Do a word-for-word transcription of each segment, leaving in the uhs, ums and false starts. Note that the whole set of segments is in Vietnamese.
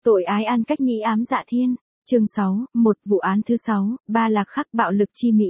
Tội ái An Cách Nhĩ ám dạ thiên. Chương sáu, một vụ án thứ sáu, ba lạc khắc bạo lực chi Mỹ.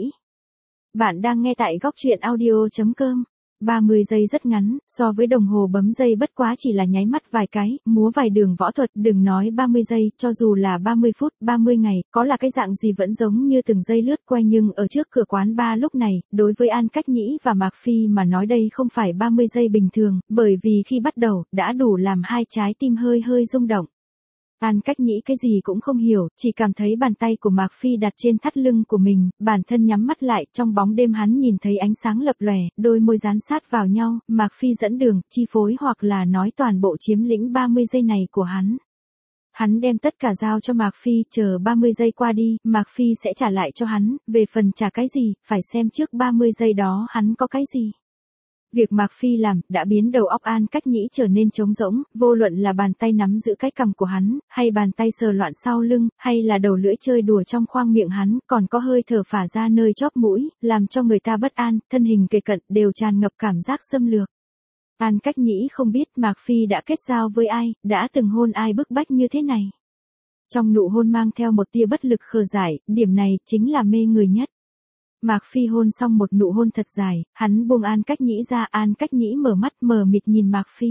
Bạn đang nghe tại góc truyện audio chấm com. ba mươi giây rất ngắn, so với đồng hồ bấm giây bất quá chỉ là nháy mắt vài cái, múa vài đường võ thuật, đừng nói ba mươi giây, cho dù là ba mươi phút, ba mươi ngày, có là cái dạng gì vẫn giống như từng giây lướt qua. Nhưng ở trước cửa quán bar lúc này, đối với An Cách Nhĩ và Mạc Phi mà nói đây không phải ba mươi giây bình thường, bởi vì khi bắt đầu, đã đủ làm hai trái tim hơi hơi rung động. An Cách Nhĩ cái gì cũng không hiểu, chỉ cảm thấy bàn tay của Mạc Phi đặt trên thắt lưng của mình, bản thân nhắm mắt lại, trong bóng đêm hắn nhìn thấy ánh sáng lập lòe, đôi môi dán sát vào nhau, Mạc Phi dẫn đường, chi phối hoặc là nói toàn bộ chiếm lĩnh ba mươi giây này của hắn. Hắn đem tất cả giao cho Mạc Phi, chờ ba mươi giây qua đi, Mạc Phi sẽ trả lại cho hắn, về phần trả cái gì, phải xem trước ba mươi giây đó hắn có cái gì. Việc Mạc Phi làm, đã biến đầu óc An Cách Nhĩ trở nên trống rỗng, vô luận là bàn tay nắm giữ cái cằm của hắn, hay bàn tay sờ loạn sau lưng, hay là đầu lưỡi chơi đùa trong khoang miệng hắn, còn có hơi thở phả ra nơi chóp mũi, làm cho người ta bất an, thân hình kề cận, đều tràn ngập cảm giác xâm lược. An Cách Nhĩ không biết Mạc Phi đã kết giao với ai, đã từng hôn ai bức bách như thế này. Trong nụ hôn mang theo một tia bất lực khờ dại, điểm này chính là mê người nhất. Mạc Phi hôn xong một nụ hôn thật dài, hắn buông An Cách Nhĩ ra, An Cách Nhĩ mở mắt mờ mịt nhìn Mạc Phi.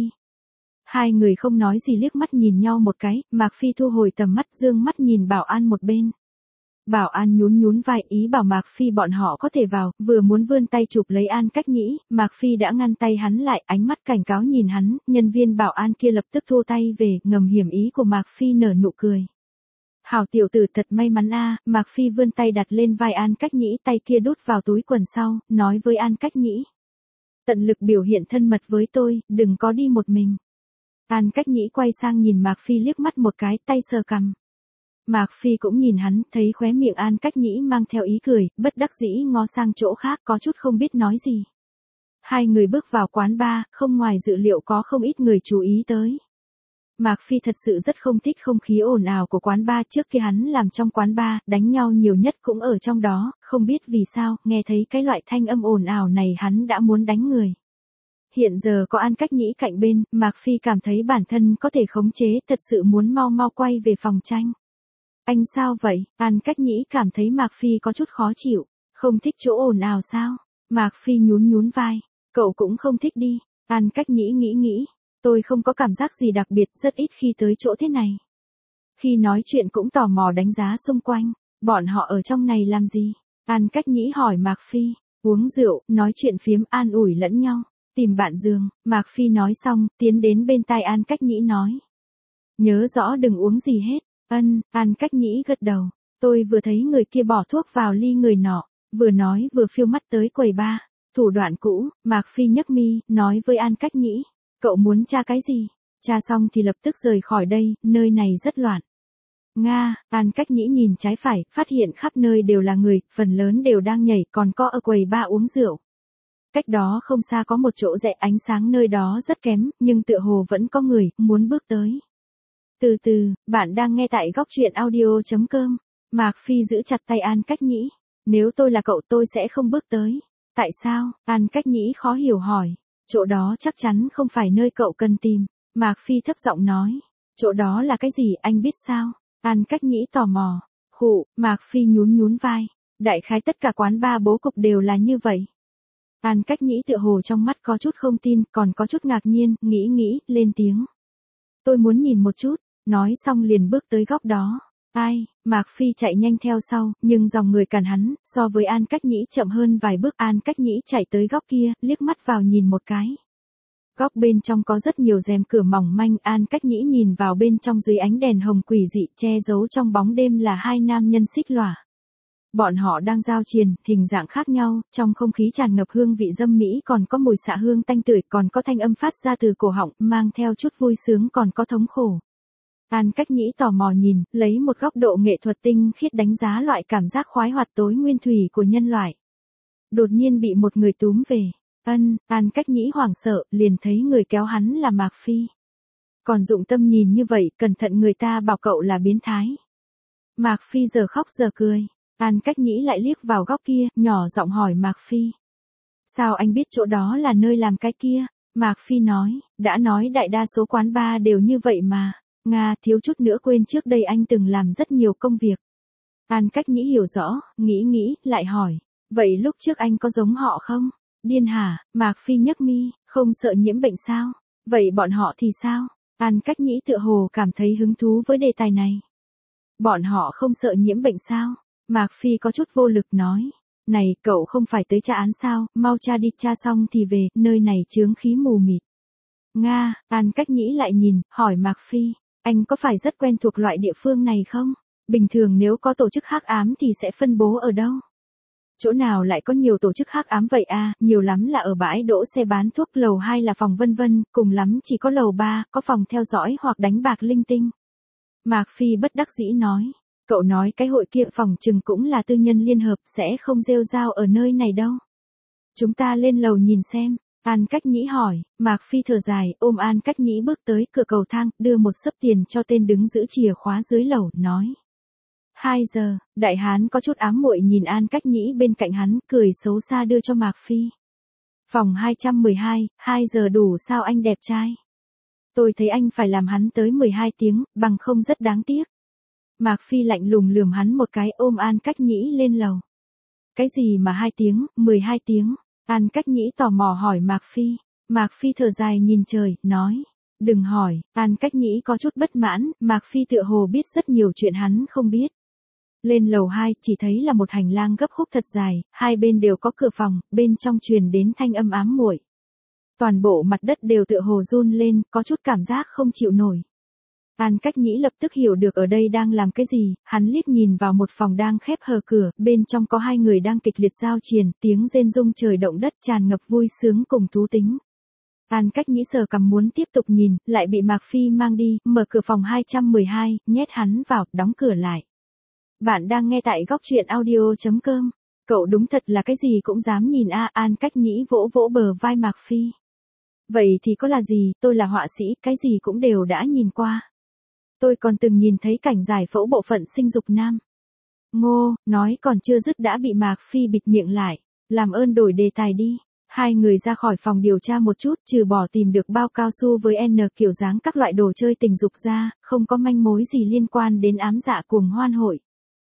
Hai người không nói gì liếc mắt nhìn nhau một cái, Mạc Phi thu hồi tầm mắt dương mắt nhìn Bảo An một bên. Bảo An nhún nhún vai ý bảo Mạc Phi bọn họ có thể vào, vừa muốn vươn tay chụp lấy An Cách Nhĩ, Mạc Phi đã ngăn tay hắn lại, ánh mắt cảnh cáo nhìn hắn, nhân viên Bảo An kia lập tức thu tay về, ngầm hiểu ý của Mạc Phi nở nụ cười. Hảo tiểu tử thật may mắn a, Mạc Phi vươn tay đặt lên vai An Cách Nhĩ, tay kia đút vào túi quần sau, nói với An Cách Nhĩ. Tận lực biểu hiện thân mật với tôi, đừng có đi một mình. An Cách Nhĩ quay sang nhìn Mạc Phi liếc mắt một cái, tay sờ cằm. Mạc Phi cũng nhìn hắn, thấy khóe miệng An Cách Nhĩ mang theo ý cười, bất đắc dĩ ngó sang chỗ khác, có chút không biết nói gì. Hai người bước vào quán bar, không ngoài dự liệu có không ít người chú ý tới. Mạc Phi thật sự rất không thích không khí ồn ào của quán bar, trước khi hắn làm trong quán bar, đánh nhau nhiều nhất cũng ở trong đó, không biết vì sao, nghe thấy cái loại thanh âm ồn ào này hắn đã muốn đánh người. Hiện giờ có An Cách Nhĩ cạnh bên, Mạc Phi cảm thấy bản thân có thể khống chế, thật sự muốn mau mau quay về phòng tranh. Anh sao vậy? An Cách Nhĩ cảm thấy Mạc Phi có chút khó chịu, không thích chỗ ồn ào sao? Mạc Phi nhún nhún vai, cậu cũng không thích đi. An Cách Nhĩ nghĩ nghĩ. Tôi không có cảm giác gì đặc biệt, rất ít khi tới chỗ thế này. Khi nói chuyện cũng tò mò đánh giá xung quanh, bọn họ ở trong này làm gì? An Cách Nhĩ hỏi Mạc Phi, uống rượu, nói chuyện phiếm an ủi lẫn nhau, tìm bạn giường, Mạc Phi nói xong, tiến đến bên tai An Cách Nhĩ nói. Nhớ rõ đừng uống gì hết, ân, An Cách Nhĩ gật đầu, tôi vừa thấy người kia bỏ thuốc vào ly người nọ, vừa nói vừa phiêu mắt tới quầy bar, thủ đoạn cũ, Mạc Phi nhấc mi, nói với An Cách Nhĩ. Cậu muốn tra cái gì? Tra xong thì lập tức rời khỏi đây, nơi này rất loạn. Nga, An Cách Nhĩ nhìn trái phải, phát hiện khắp nơi đều là người, phần lớn đều đang nhảy, còn có ở quầy bar uống rượu. Cách đó không xa có một chỗ rẽ, ánh sáng nơi đó rất kém, nhưng tựa hồ vẫn có người, muốn bước tới. Từ từ, bạn đang nghe tại góc truyện audio chấm com. Mạc Phi giữ chặt tay An Cách Nhĩ. Nếu tôi là cậu tôi sẽ không bước tới. Tại sao? An Cách Nhĩ khó hiểu hỏi. Chỗ đó chắc chắn không phải nơi cậu cần tìm. Mạc Phi thấp giọng nói. Chỗ đó là cái gì anh biết sao? An Cách Nhĩ tò mò. Khụ, Mạc Phi nhún nhún vai. Đại khái tất cả quán bar bố cục đều là như vậy. An Cách Nhĩ tựa hồ trong mắt có chút không tin, còn có chút ngạc nhiên, nghĩ nghĩ, lên tiếng. Tôi muốn nhìn một chút, nói xong liền bước tới góc đó. Ai, Mạc Phi chạy nhanh theo sau, nhưng dòng người cản hắn, so với An Cách Nhĩ chậm hơn vài bước. An Cách Nhĩ chạy tới góc kia, liếc mắt vào nhìn một cái. Góc bên trong có rất nhiều rèm cửa mỏng manh, An Cách Nhĩ nhìn vào bên trong dưới ánh đèn hồng quỷ dị, che giấu trong bóng đêm là hai nam nhân xích lỏa. Bọn họ đang giao triền, hình dạng khác nhau, trong không khí tràn ngập hương vị dâm mỹ, còn có mùi xạ hương tanh tưởi, còn có thanh âm phát ra từ cổ họng, mang theo chút vui sướng, còn có thống khổ. An Cách Nhĩ tò mò nhìn, lấy một góc độ nghệ thuật tinh khiết đánh giá loại cảm giác khoái hoạt tối nguyên thủy của nhân loại. Đột nhiên bị một người túm về. Ân, An Cách Nhĩ hoảng sợ, liền thấy người kéo hắn là Mạc Phi. Còn dụng tâm nhìn như vậy, cẩn thận người ta bảo cậu là biến thái. Mạc Phi giờ khóc giờ cười. An Cách Nhĩ lại liếc vào góc kia, nhỏ giọng hỏi Mạc Phi. Sao anh biết chỗ đó là nơi làm cái kia? Mạc Phi nói, đã nói đại đa số quán bar đều như vậy mà. Nga, thiếu chút nữa quên trước đây anh từng làm rất nhiều công việc. An Cách Nhĩ hiểu rõ, nghĩ nghĩ, lại hỏi. Vậy lúc trước anh có giống họ không? Điên hả? Mạc Phi nhấc mi, không sợ nhiễm bệnh sao? Vậy bọn họ thì sao? An Cách Nhĩ tựa hồ cảm thấy hứng thú với đề tài này. Bọn họ không sợ nhiễm bệnh sao? Mạc Phi có chút vô lực nói. Này, cậu không phải tới tra án sao, mau tra đi, tra xong thì về, nơi này chướng khí mù mịt. Nga, An Cách Nhĩ lại nhìn, hỏi Mạc Phi, anh có phải rất quen thuộc loại địa phương này không? Bình thường nếu có tổ chức hắc ám thì sẽ phân bố ở đâu? Chỗ nào lại có nhiều tổ chức hắc ám vậy à, nhiều lắm là ở bãi đỗ xe bán thuốc, lầu hai là phòng vân vân, cùng lắm chỉ có lầu ba, có phòng theo dõi hoặc đánh bạc linh tinh. Mạc Phi bất đắc dĩ nói, cậu nói cái hội kia phòng chừng cũng là tư nhân liên hợp, sẽ không rêu rao ở nơi này đâu. Chúng ta lên lầu nhìn xem. An Cách Nhĩ hỏi, Mạc Phi thở dài, ôm An Cách Nhĩ bước tới cửa cầu thang, đưa một xấp tiền cho tên đứng giữ chìa khóa dưới lầu, nói. Hai giờ, đại hán có chút ám muội nhìn An Cách Nhĩ bên cạnh hắn, cười xấu xa đưa cho Mạc Phi. Phòng hai trăm mười hai, hai giờ đủ sao anh đẹp trai? Tôi thấy anh phải làm hắn tới mười hai tiếng, bằng không rất đáng tiếc. Mạc Phi lạnh lùng lườm hắn một cái, ôm An Cách Nhĩ lên lầu. Cái gì mà hai tiếng, mười hai tiếng? An Cách Nhĩ tò mò hỏi Mạc Phi. Mạc Phi thở dài nhìn trời, nói. Đừng hỏi. An Cách Nhĩ có chút bất mãn, Mạc Phi tựa hồ biết rất nhiều chuyện hắn không biết. Lên lầu hai, chỉ thấy là một hành lang gấp khúc thật dài, hai bên đều có cửa phòng, bên trong truyền đến thanh âm ám muội. Toàn bộ mặt đất đều tựa hồ run lên, có chút cảm giác không chịu nổi. An Cách Nhĩ lập tức hiểu được ở đây đang làm cái gì, hắn liếc nhìn vào một phòng đang khép hờ cửa, bên trong có hai người đang kịch liệt giao triền, tiếng rên rung trời động đất tràn ngập vui sướng cùng thú tính. An Cách Nhĩ sờ cằm muốn tiếp tục nhìn, lại bị Mạc Phi mang đi, mở cửa phòng hai trăm mười hai, nhét hắn vào, đóng cửa lại. Bạn đang nghe tại góc truyện audio chấm com. Cậu đúng thật là cái gì cũng dám nhìn a. An Cách Nhĩ vỗ vỗ bờ vai Mạc Phi. Vậy thì có là gì, tôi là họa sĩ, cái gì cũng đều đã nhìn qua. Tôi còn từng nhìn thấy cảnh giải phẫu bộ phận sinh dục nam. Ngô, nói còn chưa dứt đã bị Mạc Phi bịt miệng lại. Làm ơn đổi đề tài đi. Hai người ra khỏi phòng điều tra một chút, trừ bỏ tìm được bao cao su với N kiểu dáng các loại đồ chơi tình dục ra, không có manh mối gì liên quan đến ám dạ cuồng hoan hội.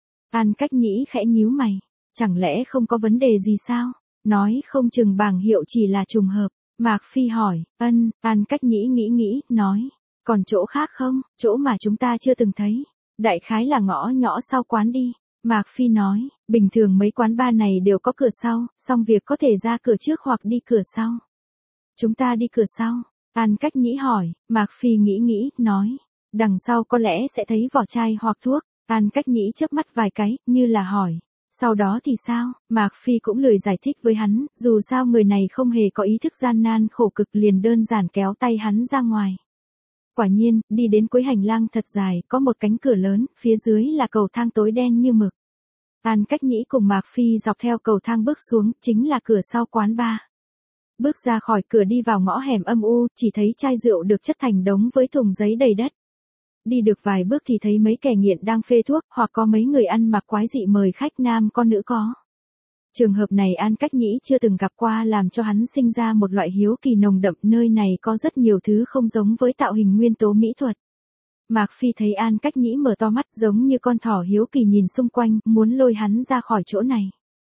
An Cách Nhĩ khẽ nhíu mày. Chẳng lẽ không có vấn đề gì sao? Nói không chừng bảng hiệu chỉ là trùng hợp. Mạc Phi hỏi, ân, An Cách Nhĩ nghĩ nghĩ, nói. Còn chỗ khác không, chỗ mà chúng ta chưa từng thấy. Đại khái là ngõ nhỏ sau quán đi. Mạc Phi nói, bình thường mấy quán bar này đều có cửa sau, xong việc có thể ra cửa trước hoặc đi cửa sau. Chúng ta đi cửa sau. An Cách Nhĩ hỏi, Mạc Phi nghĩ nghĩ, nói. Đằng sau có lẽ sẽ thấy vỏ chai hoặc thuốc. An Cách Nhĩ chớp mắt vài cái, như là hỏi. Sau đó thì sao? Mạc Phi cũng lười giải thích với hắn, dù sao người này không hề có ý thức gian nan khổ cực, liền đơn giản kéo tay hắn ra ngoài. Quả nhiên, đi đến cuối hành lang thật dài, có một cánh cửa lớn, phía dưới là cầu thang tối đen như mực. An Cách Nhĩ cùng Mạc Phi dọc theo cầu thang bước xuống, chính là cửa sau quán bar. Bước ra khỏi cửa đi vào ngõ hẻm âm u, chỉ thấy chai rượu được chất thành đống với thùng giấy đầy đất. Đi được vài bước thì thấy mấy kẻ nghiện đang phê thuốc, hoặc có mấy người ăn mặc quái dị mời khách nam con nữ có. Trường hợp này An Cách Nhĩ chưa từng gặp qua, làm cho hắn sinh ra một loại hiếu kỳ nồng đậm, nơi này có rất nhiều thứ không giống với tạo hình nguyên tố mỹ thuật. Mạc Phi thấy An Cách Nhĩ mở to mắt giống như con thỏ hiếu kỳ nhìn xung quanh, muốn lôi hắn ra khỏi chỗ này.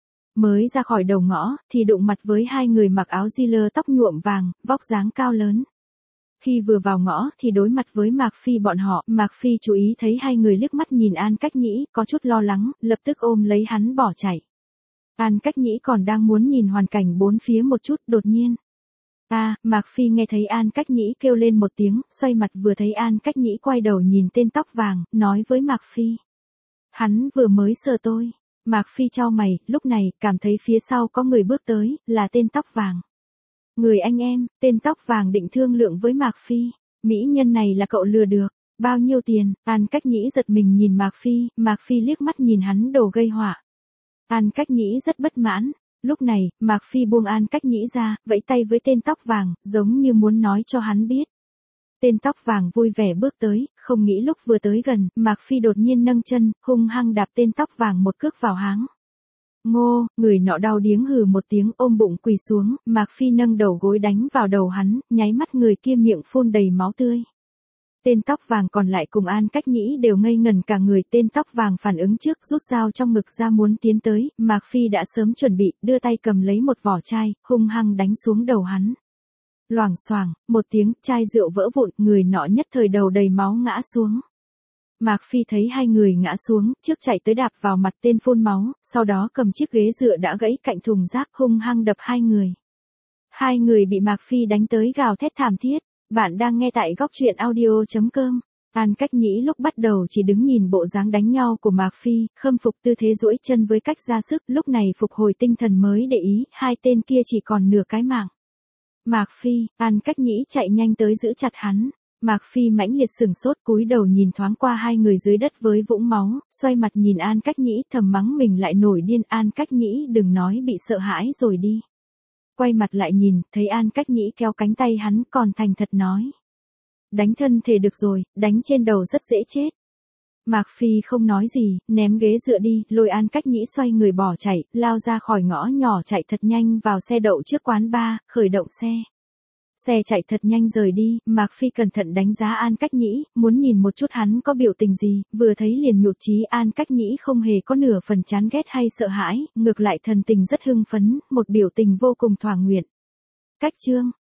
Mới ra khỏi đầu ngõ, thì đụng mặt với hai người mặc áo Giller tóc nhuộm vàng, vóc dáng cao lớn. Khi vừa vào ngõ thì đối mặt với Mạc Phi bọn họ, Mạc Phi chú ý thấy hai người liếc mắt nhìn An Cách Nhĩ, có chút lo lắng, lập tức ôm lấy hắn bỏ chạy. An Cách Nhĩ còn đang muốn nhìn hoàn cảnh bốn phía một chút, đột nhiên. A, à, Mạc Phi nghe thấy An Cách Nhĩ kêu lên một tiếng, xoay mặt vừa thấy An Cách Nhĩ quay đầu nhìn tên tóc vàng, nói với Mạc Phi. Hắn vừa mới sờ tôi. Mạc Phi chau mày, lúc này, cảm thấy phía sau có người bước tới, là tên tóc vàng. Người anh em, tên tóc vàng định thương lượng với Mạc Phi. Mỹ nhân này là cậu lừa được. Bao nhiêu tiền? An Cách Nhĩ giật mình nhìn Mạc Phi, Mạc Phi liếc mắt nhìn hắn đồ gây họa. An Cách Nhĩ rất bất mãn. Lúc này, Mạc Phi buông An Cách Nhĩ ra, vẫy tay với tên tóc vàng, giống như muốn nói cho hắn biết. Tên tóc vàng vui vẻ bước tới, không nghĩ lúc vừa tới gần, Mạc Phi đột nhiên nâng chân, hung hăng đạp tên tóc vàng một cước vào háng. Ngô, người nọ đau điếng hừ một tiếng ôm bụng quỳ xuống, Mạc Phi nâng đầu gối đánh vào đầu hắn, nháy mắt người kia miệng phun đầy máu tươi. Tên tóc vàng còn lại cùng An Cách Nhĩ đều ngây ngần cả người. Tên tóc vàng phản ứng trước, rút dao trong ngực ra muốn tiến tới, Mạc Phi đã sớm chuẩn bị, đưa tay cầm lấy một vỏ chai, hung hăng đánh xuống đầu hắn. Loảng xoảng, một tiếng, chai rượu vỡ vụn, người nọ nhất thời đầu đầy máu ngã xuống. Mạc Phi thấy hai người ngã xuống, trước chạy tới đạp vào mặt tên phun máu, sau đó cầm chiếc ghế dựa đã gãy cạnh thùng rác hung hăng đập hai người. Hai người bị Mạc Phi đánh tới gào thét thảm thiết. Bạn đang nghe tại góc truyện audio chấm com. An Cách Nhĩ lúc bắt đầu chỉ đứng nhìn bộ dáng đánh nhau của Mạc Phi, khâm phục tư thế duỗi chân với cách ra sức, lúc này phục hồi tinh thần mới để ý, hai tên kia chỉ còn nửa cái mạng. Mạc Phi, An Cách Nhĩ chạy nhanh tới giữ chặt hắn. Mạc Phi mãnh liệt sừng sốt, cúi đầu nhìn thoáng qua hai người dưới đất với vũng máu, xoay mặt nhìn An Cách Nhĩ thầm mắng mình lại nổi điên. An Cách Nhĩ đừng nói bị sợ hãi rồi đi. Quay mặt lại nhìn, thấy An Cách Nhĩ kéo cánh tay hắn còn thành thật nói. Đánh thân thể được rồi, đánh trên đầu rất dễ chết. Mạc Phi không nói gì, ném ghế dựa đi, lôi An Cách Nhĩ xoay người bỏ chạy, lao ra khỏi ngõ nhỏ chạy thật nhanh vào xe đậu trước quán bar, khởi động xe. Xe chạy thật nhanh rời đi, Mạc Phi cẩn thận đánh giá An Cách Nhĩ, muốn nhìn một chút hắn có biểu tình gì, vừa thấy liền nhụt chí. An Cách Nhĩ không hề có nửa phần chán ghét hay sợ hãi, ngược lại thần tình rất hưng phấn, một biểu tình vô cùng thỏa nguyện. Cách chương